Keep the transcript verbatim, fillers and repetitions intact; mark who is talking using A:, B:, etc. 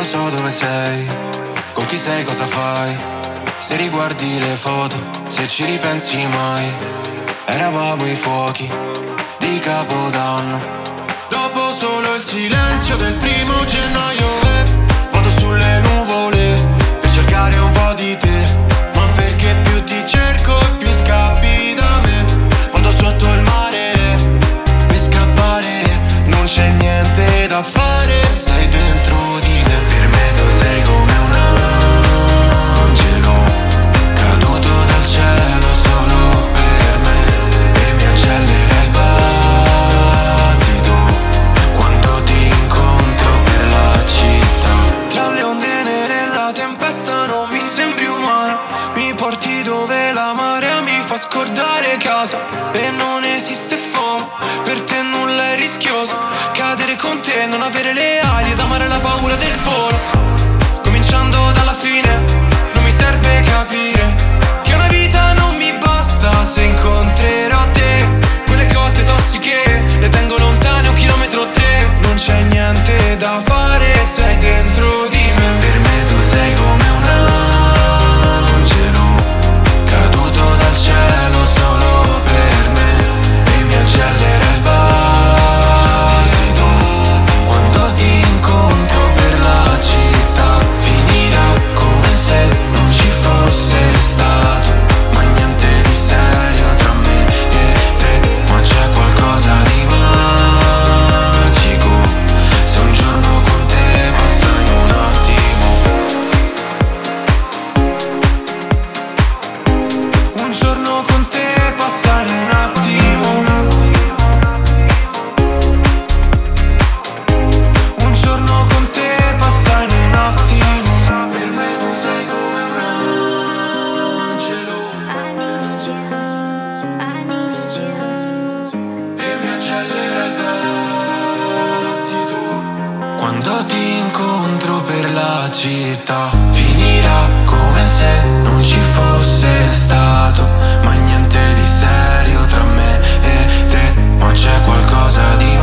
A: so dove sei, con chi sei, cosa fai, se riguardi le foto, se ci ripensi mai. Eravamo i fuochi di Capodanno, dopo solo il silenzio del primo gennaio. E vado sulle nuvole per cercare un po' di te, ma perché più ti cerco e più scappi da me. Vado sotto il mare per scappare, non c'è niente da fare, sei dentro di me. Per me tu sei come un angelo caduto dal cielo solo per me, e mi accelera il battito quando ti incontro per la città.
B: Tra le onde nere e la tempesta non mi sembri umana, mi porti dove la marea mi fa scordare casa. E non esiste fuoco, per te nulla è rischioso, cadere con te, non avere le ali ed amare la paura del volo. Cominciando dalla fine, non mi serve capire che una vita non mi basta se incontrerò te. Quelle cose tossiche le tengo lontane un chilometro o tre, non c'è niente da fare, sei dentro di me.
A: Per me tu sei come un angelo caduto dal cielo solo per me, e mi accelera il battito quando ti incontro per la città. Finirà come se non ci fosse stato mai niente di serio tra me e te, ma c'è qualcosa di magico se un giorno con te passa in un attimo.
B: Un giorno con te passa in un attimo. Un giorno con te passa in un attimo.
A: Per me tu sei come un angelo e mi accelera il battito quando ti incontro per la città. Finirà come se non ci fosse stato mai niente di serio tra me e te, ma c'è qualcosa di